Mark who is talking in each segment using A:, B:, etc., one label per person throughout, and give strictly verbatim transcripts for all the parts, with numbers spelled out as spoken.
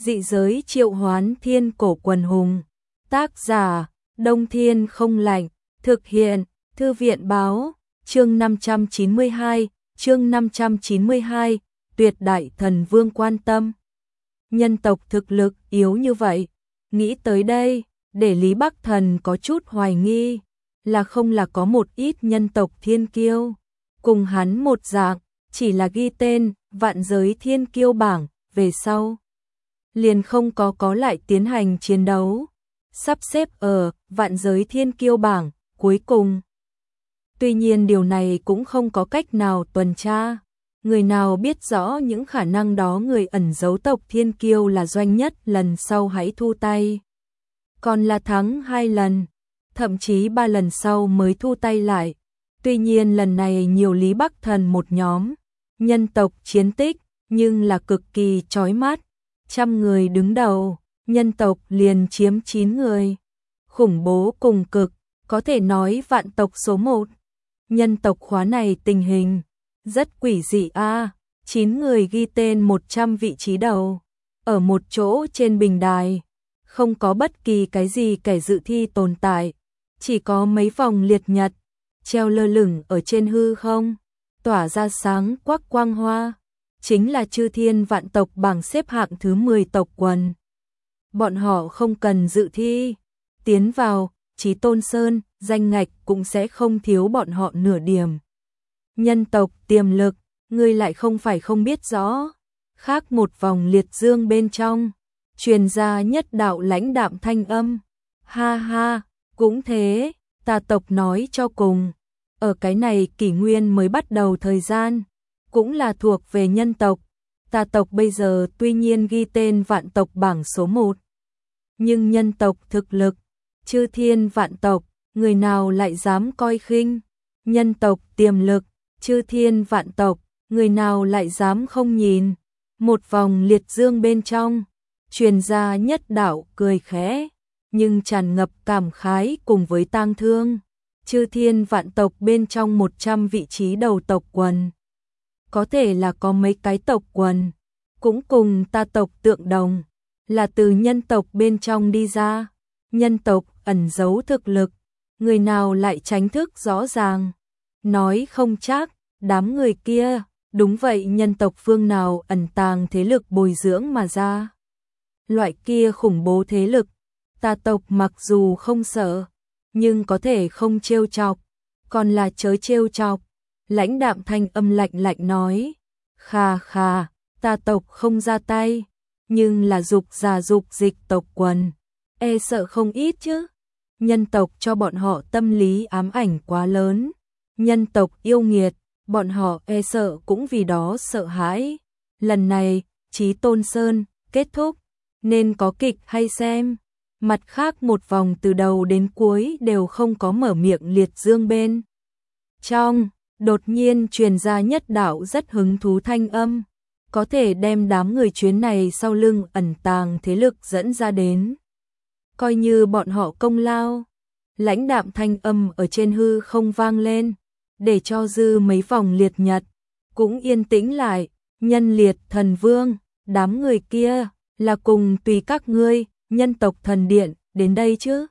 A: Dị giới triệu hoán thiên cổ quần hùng. Tác giả, Đông Thiên không lạnh. Thực hiện, Thư viện báo. Chương năm trăm chín mươi hai, chương năm trăm chín mươi hai, tuyệt đại thần vương quan tâm. Nhân tộc thực lực yếu như vậy. Nghĩ tới đây, để Lý Bắc Thần có chút hoài nghi, là không là có một ít nhân tộc thiên kiêu. Cùng hắn một dạng, chỉ là ghi tên, vạn giới thiên kiêu bảng, về sau. Liền không có có lại tiến hành chiến đấu. Sắp xếp ở, vạn giới thiên kiêu bảng, cuối cùng. Tuy nhiên điều này cũng không có cách nào tuần tra. Người nào biết rõ những khả năng đó người ẩn giấu tộc thiên kiêu là doanh nhất lần sau hãy thu tay. Còn là thắng hai lần, thậm chí ba lần sau mới thu tay lại. Tuy nhiên lần này nhiều Lý Bắc Thần một nhóm, nhân tộc chiến tích, nhưng là cực kỳ chói mắt. Trăm người đứng đầu, nhân tộc liền chiếm chín người. Khủng bố cùng cực, có thể nói vạn tộc số một. Nhân tộc khóa này tình hình rất quỷ dị a, chín người ghi tên một trăm vị trí đầu, ở một chỗ trên bình đài, không có bất kỳ cái gì kẻ dự thi tồn tại, chỉ có mấy vòng liệt nhật treo lơ lửng ở trên hư không, tỏa ra sáng quắc quang hoa, chính là chư thiên vạn tộc bảng xếp hạng thứ mười tộc quần. Bọn họ không cần dự thi, tiến vào Chí Tôn Sơn, danh ngạch cũng sẽ không thiếu bọn họ nửa điểm. Nhân tộc tiềm lực, ngươi lại không phải không biết rõ. Khác một vòng liệt dương bên trong, truyền ra nhất đạo lãnh đạm thanh âm. Ha ha, cũng thế, ta tộc nói cho cùng. Ở cái này kỷ nguyên mới bắt đầu thời gian, cũng là thuộc về nhân tộc. Ta tộc bây giờ tuy nhiên ghi tên vạn tộc bảng số một. Nhưng nhân tộc thực lực, chư thiên vạn tộc, người nào lại dám coi khinh. Nhân tộc tiềm lực, chư thiên vạn tộc, người nào lại dám không nhìn. Một vòng liệt dương bên trong, truyền ra nhất đạo cười khẽ, nhưng tràn ngập cảm khái cùng với tang thương. Chư thiên vạn tộc bên trong một trăm vị trí đầu tộc quần. Có thể là có mấy cái tộc quần, cũng cùng ta tộc tượng đồng, là từ nhân tộc bên trong đi ra. Nhân tộc ẩn giấu thực lực, người nào lại tránh thức rõ ràng. Nói không chắc, đám người kia, đúng vậy nhân tộc phương nào ẩn tàng thế lực bồi dưỡng mà ra. Loại kia khủng bố thế lực, ta tộc mặc dù không sợ, nhưng có thể không trêu chọc, còn là chớ trêu chọc. Lãnh đạm thanh âm lạnh lạnh nói, khà khà, ta tộc không ra tay, nhưng là dục già dục dịch tộc quần, e sợ không ít chứ. Nhân tộc cho bọn họ tâm lý ám ảnh quá lớn, nhân tộc yêu nghiệt, bọn họ e sợ cũng vì đó sợ hãi. Lần này, Chí Tôn Sơn, kết thúc, nên có kịch hay xem. Mặt khác một vòng từ đầu đến cuối đều không có mở miệng liệt dương bên trong. Đột nhiên truyền ra nhất đạo rất hứng thú thanh âm, có thể đem đám người chuyến này sau lưng ẩn tàng thế lực dẫn ra đến. Coi như bọn họ công lao. Lãnh đạm thanh âm ở trên hư không vang lên, để cho dư mấy vòng liệt nhật cũng yên tĩnh lại. Nhân liệt thần vương, đám người kia là cùng tùy các ngươi, nhân tộc thần điện, đến đây chứ.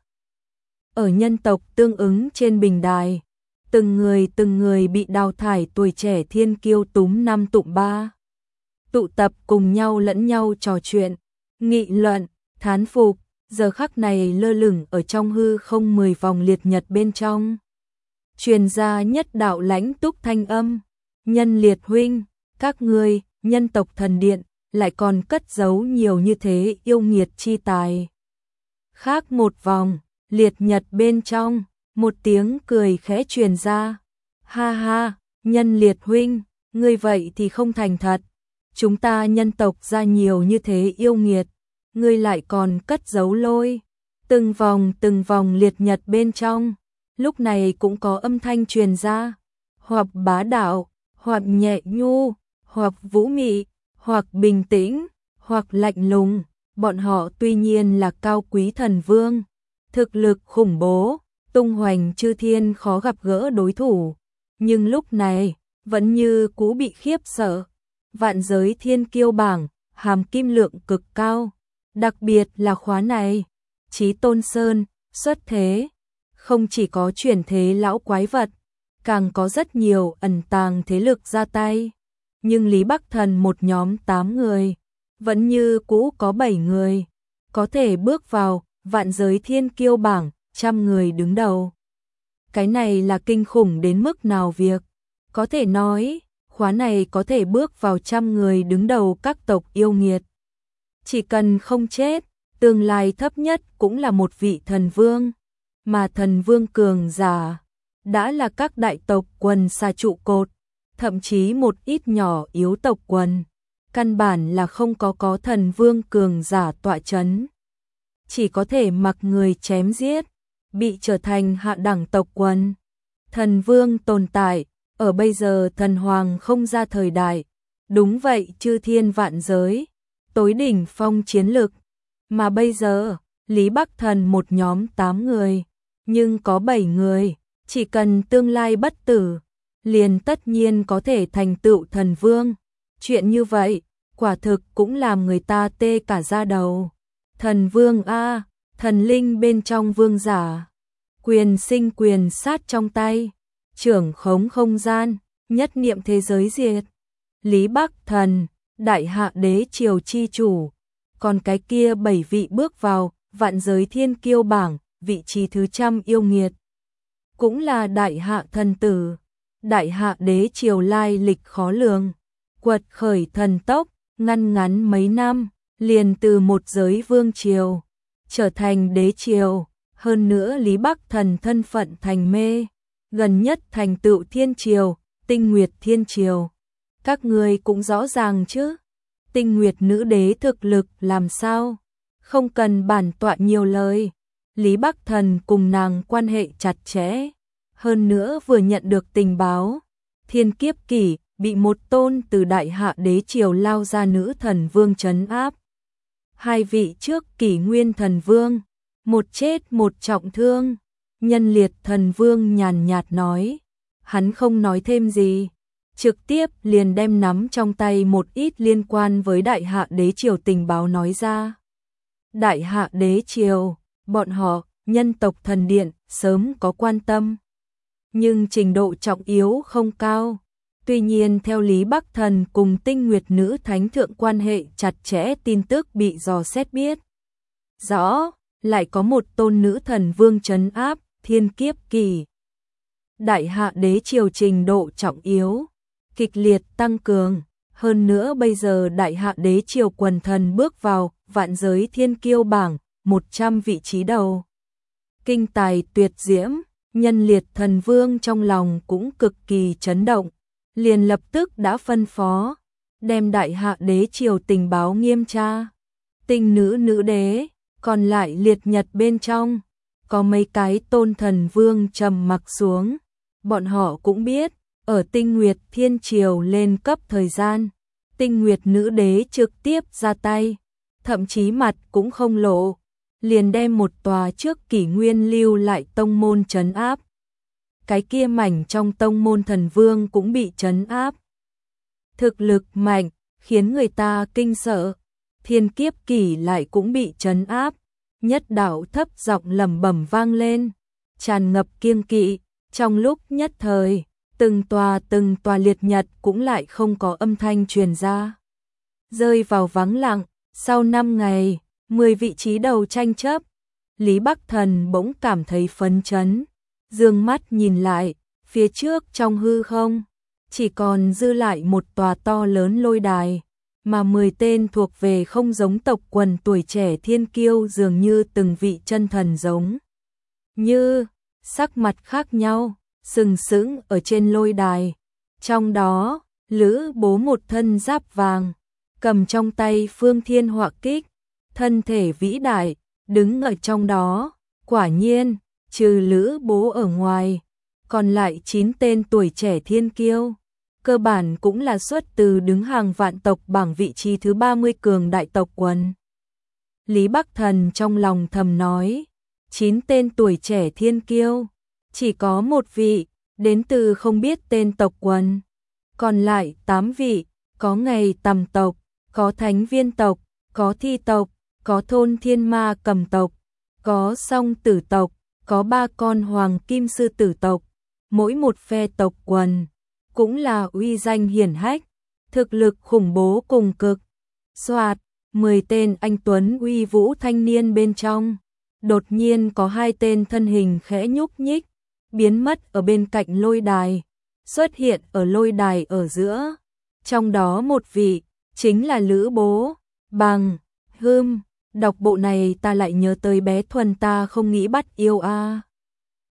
A: Ở nhân tộc tương ứng trên bình đài, từng người từng người bị đào thải tuổi trẻ thiên kiêu túm năm tụm ba. Tụ tập cùng nhau lẫn nhau trò chuyện, nghị luận, thán phục, giờ khắc này lơ lửng ở trong hư không mười vòng liệt nhật bên trong. Truyền ra nhất đạo lãnh túc thanh âm, nhân liệt huynh, các ngươi, nhân tộc thần điện, lại còn cất giấu nhiều như thế yêu nghiệt chi tài. Khác một vòng, liệt nhật bên trong, một tiếng cười khẽ truyền ra. Ha ha, nhân liệt huynh, ngươi vậy thì không thành thật. Chúng ta nhân tộc ra nhiều như thế yêu nghiệt, ngươi lại còn cất giấu lôi. Từng vòng từng vòng liệt nhật bên trong, lúc này cũng có âm thanh truyền ra. Hoặc bá đạo, hoặc nhẹ nhu, hoặc vũ mị, hoặc bình tĩnh, hoặc lạnh lùng. Bọn họ tuy nhiên là cao quý thần vương, thực lực khủng bố, tung hoành chư thiên khó gặp gỡ đối thủ, nhưng lúc này vẫn như cũ bị khiếp sợ. Vạn giới thiên kiêu bảng, hàm kim lượng cực cao, Đặc biệt là khóa này, Chí Tôn Sơn, xuất thế, không chỉ có chuyển thế lão quái vật, càng có rất nhiều ẩn tàng thế lực ra tay. Nhưng Lý Bắc Thần một nhóm tám người, vẫn như cũ có bảy người, có thể bước vào vạn giới thiên kiêu bảng, trăm người đứng đầu. Cái này là kinh khủng đến mức nào việc, có thể nói, khóa này có thể bước vào trăm người đứng đầu các tộc yêu nghiệt. Chỉ cần không chết, tương lai thấp nhất cũng là một vị thần vương, mà thần vương cường giả đã là các đại tộc quần xa trụ cột, thậm chí một ít nhỏ yếu tộc quần, căn bản là không có có thần vương cường giả tọa chấn. Chỉ có thể mặc người chém giết, bị trở thành hạ đẳng tộc quần. Thần vương tồn tại, ở bây giờ thần hoàng không ra thời đại, đúng vậy chư thiên vạn giới, tối đỉnh phong chiến lực. Mà bây giờ, Lý Bắc Thần một nhóm tám người, nhưng có bảy người, chỉ cần tương lai bất tử, liền tất nhiên có thể thành tựu thần vương. Chuyện như vậy, quả thực cũng làm người ta tê cả da đầu. Thần vương a, thần linh bên trong vương giả, quyền sinh quyền sát trong tay, trưởng khống không gian, nhất niệm thế giới diệt. Lý Bắc Thần, đại hạ đế triều chi chủ, còn cái kia bảy vị bước vào vạn giới thiên kiêu bảng, vị trí thứ trăm yêu nghiệt, cũng là đại hạ thần tử. Đại hạ đế triều lai lịch khó lường, quật khởi thần tốc, ngăn ngắn mấy năm, liền từ một giới vương triều trở thành đế triều. Hơn nữa Lý Bắc Thần thân phận thành mê, gần nhất thành tựu thiên triều, Tinh Nguyệt thiên triều. Các người cũng rõ ràng chứ, Tinh Nguyệt nữ đế thực lực làm sao, không cần bản tọa nhiều lời. Lý Bắc Thần cùng nàng quan hệ chặt chẽ, hơn nữa vừa nhận được tình báo, thiên kiếp kỷ bị một tôn từ đại hạ đế triều lao ra nữ thần vương trấn áp. Hai vị trước kỷ nguyên thần vương, một chết một trọng thương. Nhân liệt thần vương nhàn nhạt nói, hắn không nói thêm gì, trực tiếp liền đem nắm trong tay một ít liên quan với đại hạ đế triều tình báo nói ra. Đại hạ đế triều, bọn họ, nhân tộc thần điện, sớm có quan tâm, nhưng trình độ trọng yếu không cao. Tuy nhiên theo Lý Bắc Thần cùng Tinh Nguyệt nữ thánh thượng quan hệ chặt chẽ, tin tức bị dò xét biết rõ, lại có một tôn nữ thần vương trấn áp, thiên kiếp kỳ. Đại hạ đế triều trình độ trọng yếu, kịch liệt tăng cường, hơn nữa bây giờ đại hạ đế triều quần thần bước vào vạn giới thiên kiêu bảng, một trăm vị trí đầu. Kinh tài tuyệt diễm, nhân liệt thần vương trong lòng cũng cực kỳ chấn động, liền lập tức đã phân phó, đem đại hạ đế triều tình báo nghiêm tra. Tinh nữ nữ đế, còn lại liệt nhật bên trong, có mấy cái tôn thần vương trầm mặc xuống. Bọn họ cũng biết, ở Tinh Nguyệt thiên triều lên cấp thời gian, Tinh Nguyệt nữ đế trực tiếp ra tay, thậm chí mặt cũng không lộ, liền đem một tòa trước kỷ nguyên lưu lại tông môn trấn áp. Cái kia mảnh trong tông môn thần vương cũng bị trấn áp. Thực lực mạnh, khiến người ta kinh sợ. Thiên kiếp kỷ lại cũng bị trấn áp. Nhất đạo thấp giọng lẩm bẩm vang lên, tràn ngập kiêng kỵ. Trong lúc nhất thời, từng tòa từng tòa liệt nhật cũng lại không có âm thanh truyền ra, rơi vào vắng lặng. Sau năm ngày, mười vị trí đầu tranh chấp, Lý Bắc Thần bỗng cảm thấy phấn chấn, dương mắt nhìn lại, phía trước trong hư không, chỉ còn dư lại một tòa to lớn lôi đài, mà mười tên thuộc về không giống tộc quần tuổi trẻ thiên kiêu dường như từng vị chân thần giống như, sắc mặt khác nhau, sừng sững ở trên lôi đài. Trong đó, Lữ Bố một thân giáp vàng, cầm trong tay phương thiên họa kích, thân thể vĩ đại, đứng ở trong đó. Quả nhiên, trừ Lữ Bố ở ngoài, còn lại chín tên tuổi trẻ thiên kiêu, cơ bản cũng là xuất từ đứng hàng vạn tộc bảng vị trí thứ ba mươi cường đại tộc quần. Lý Bắc Thần trong lòng thầm nói, chín tên tuổi trẻ thiên kiêu, chỉ có một vị đến từ không biết tên tộc quần, còn lại tám vị có ngày tầm tộc, có thánh viên tộc, có thi tộc, có thôn thiên ma cầm tộc, có song tử tộc, có ba con hoàng kim sư tử tộc, mỗi một phe tộc quần, cũng là uy danh hiển hách, thực lực khủng bố cùng cực. Soạt, mười tên anh tuấn uy vũ thanh niên bên trong, đột nhiên có hai tên thân hình khẽ nhúc nhích, biến mất ở bên cạnh lôi đài, xuất hiện ở lôi đài ở giữa. Trong đó một vị, chính là Lữ Bố, Bằng, Hươm, đọc bộ này ta lại nhớ tới bé Thuần ta không nghĩ bắt yêu a.